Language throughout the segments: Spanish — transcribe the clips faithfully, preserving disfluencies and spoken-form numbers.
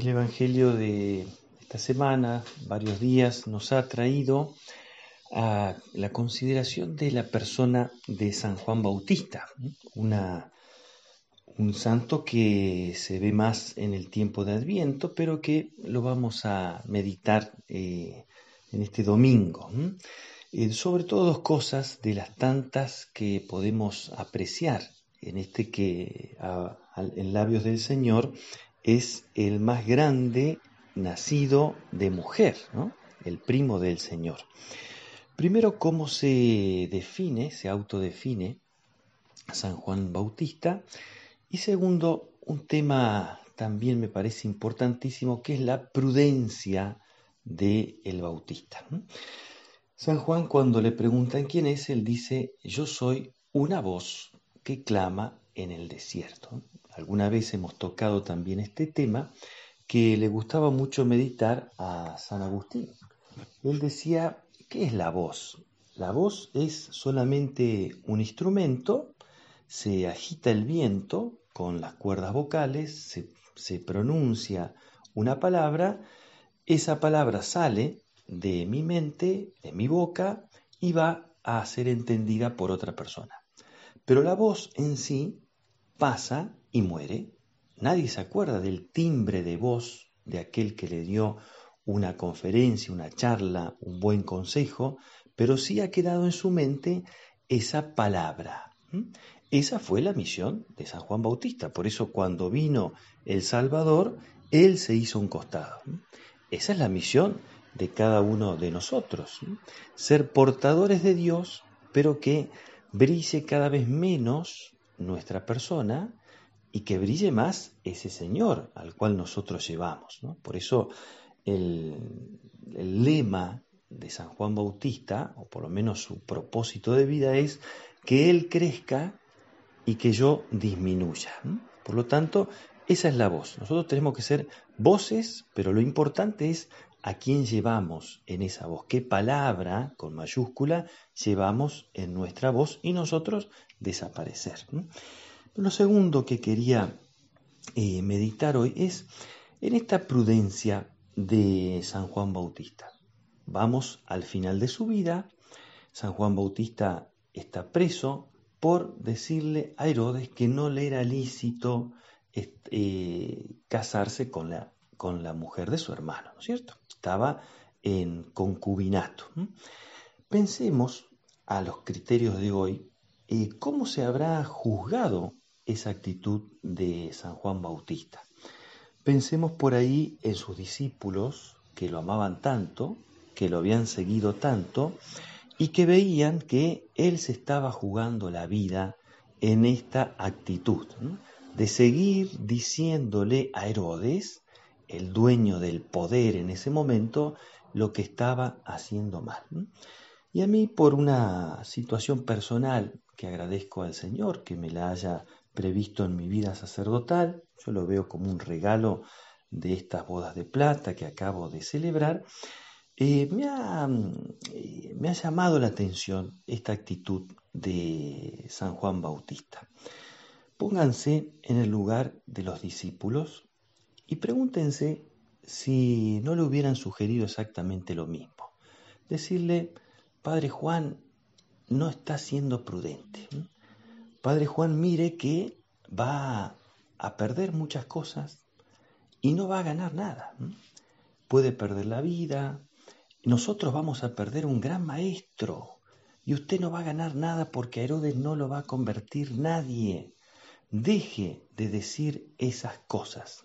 El Evangelio de esta semana, varios días, nos ha traído a la consideración de la persona de San Juan Bautista, una, un santo que se ve más en el tiempo de Adviento, pero que lo vamos a meditar eh, en este domingo. Eh, sobre todo dos cosas de las tantas que podemos apreciar en este que a, a, en labios del Señor es el más grande nacido de mujer, ¿no? El primo del Señor. Primero, cómo se define, se autodefine a San Juan Bautista. Y segundo, un tema también me parece importantísimo, que es la prudencia del Bautista. San Juan, cuando le preguntan quién es, él dice: yo soy una voz que clama en el desierto. Alguna vez hemos tocado también este tema, que le gustaba mucho meditar a San Agustín. Él decía: ¿qué es la voz? La voz es solamente un instrumento, se agita el viento con las cuerdas vocales, se, se pronuncia una palabra, esa palabra sale de mi mente, de mi boca, y va a ser entendida por otra persona. Pero la voz en sí pasa y muere. Nadie se acuerda del timbre de voz de aquel que le dio una conferencia, una charla, un buen consejo, pero sí ha quedado en su mente esa palabra. Esa fue la misión de San Juan Bautista. Por eso, cuando vino el Salvador, él se hizo un costado. Esa es la misión de cada uno de nosotros, ¿sí? Ser portadores de Dios, pero que brille cada vez menos nuestra persona y que brille más ese Señor al cual nosotros llevamos, ¿no? Por eso el, el lema de San Juan Bautista, o por lo menos su propósito de vida, es que Él crezca y que yo disminuya. Por lo tanto, esa es la voz. Nosotros tenemos que ser voces, pero lo importante es a quién llevamos en esa voz, qué palabra con mayúscula llevamos en nuestra voz y nosotros desaparecer. Lo segundo que quería eh, meditar hoy es en esta prudencia de San Juan Bautista. Vamos al final de su vida. San Juan Bautista está preso por decirle a Herodes que no le era lícito eh, casarse con la, con la mujer de su hermano, ¿no es cierto? Estaba en concubinato. Pensemos a los criterios de hoy, eh, ¿cómo se habrá juzgado esa actitud de San Juan Bautista? Pensemos por ahí en sus discípulos que lo amaban tanto, que lo habían seguido tanto, y que veían que él se estaba jugando la vida en esta actitud, ¿no? De seguir diciéndole a Herodes, el dueño del poder en ese momento, lo que estaba haciendo mal. Y a mí, por una situación personal que agradezco al Señor que me la haya previsto en mi vida sacerdotal, yo lo veo como un regalo de estas bodas de plata que acabo de celebrar. Eh, me, ha, eh, me ha llamado la atención esta actitud de San Juan Bautista. Pónganse en el lugar de los discípulos y pregúntense si no le hubieran sugerido exactamente lo mismo. Decirle: Padre Juan, no está siendo prudente. Padre Juan, mire que va a perder muchas cosas y no va a ganar nada. Puede perder la vida. Nosotros vamos a perder un gran maestro y usted no va a ganar nada porque a Herodes no lo va a convertir nadie. Deje de decir esas cosas.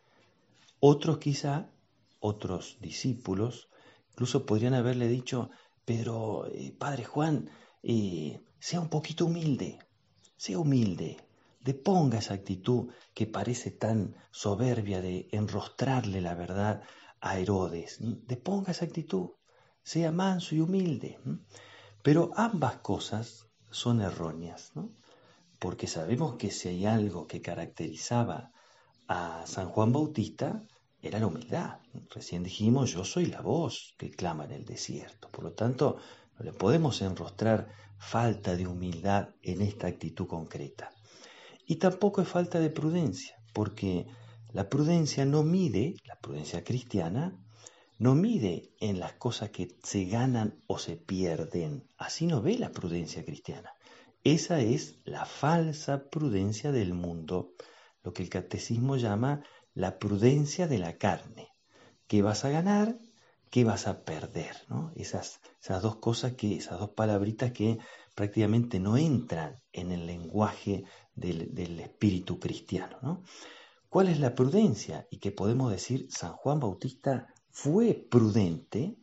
Otros quizá, otros discípulos, incluso podrían haberle dicho: pero eh, Padre Juan, eh, sea un poquito humilde, sea humilde, deponga esa actitud que parece tan soberbia de enrostrarle la verdad a Herodes. Deponga esa actitud, sea manso y humilde. Pero ambas cosas son erróneas, ¿no? Porque sabemos que si hay algo que caracterizaba a San Juan Bautista, era la humildad. Recién dijimos: yo soy la voz que clama en el desierto. Por lo tanto, no le podemos enrostrar falta de humildad en esta actitud concreta. Y tampoco es falta de prudencia, porque La prudencia no mide, la prudencia cristiana, no mide en las cosas que se ganan o se pierden. Así no ve la prudencia cristiana. Esa es la falsa prudencia del mundo, lo que el catecismo llama la prudencia de la carne. ¿Qué vas a ganar? ¿Qué vas a perder? ¿No? Esas, esas dos cosas, que, esas dos palabritas que prácticamente no entran en el lenguaje del, del espíritu cristiano, ¿no? ¿Cuál es la prudencia? Y que podemos decir, San Juan Bautista fue prudente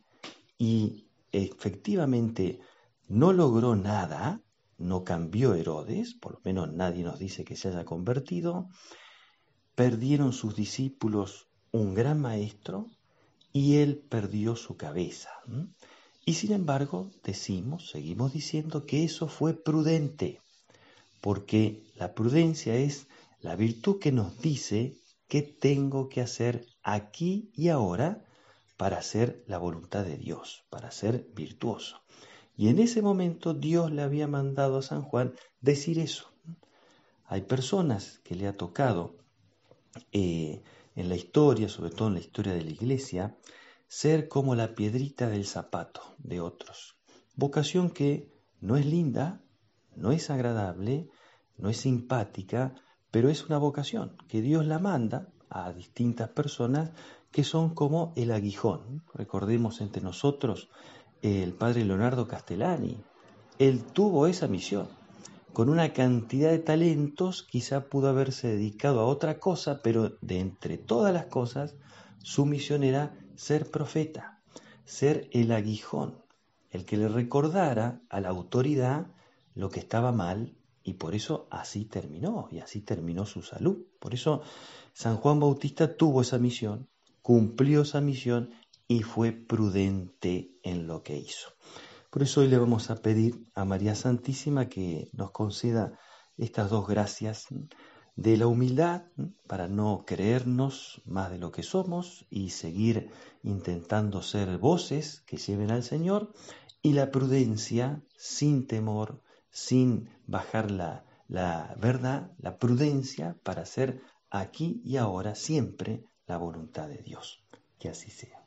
y efectivamente no logró nada, no cambió Herodes, por lo menos nadie nos dice que se haya convertido, perdieron sus discípulos un gran maestro y él perdió su cabeza. Y sin embargo, decimos, seguimos diciendo que eso fue prudente, porque la prudencia es la virtud que nos dice qué tengo que hacer aquí y ahora para hacer la voluntad de Dios, para ser virtuoso. Y en ese momento Dios le había mandado a San Juan decir eso. Hay personas que le ha tocado eh, en la historia, sobre todo en la historia de la iglesia, ser como la piedrita del zapato de otros. Vocación que no es linda, no es agradable, no es simpática, pero es una vocación que Dios la manda a distintas personas que son como el aguijón. Recordemos entre nosotros el padre Leonardo Castellani. Él tuvo esa misión. Con una cantidad de talentos, quizá pudo haberse dedicado a otra cosa, pero de entre todas las cosas, su misión era ser profeta, ser el aguijón, el que le recordara a la autoridad lo que estaba mal, y por eso así terminó, y así terminó su salud. Por eso San Juan Bautista tuvo esa misión, cumplió esa misión y fue prudente en lo que hizo. Por eso hoy le vamos a pedir a María Santísima que nos conceda estas dos gracias de la humildad para no creernos más de lo que somos y seguir intentando ser voces que lleven al Señor, y la prudencia sin temor, sin bajar la, la verdad, la prudencia para hacer aquí y ahora siempre la voluntad de Dios. Que así sea.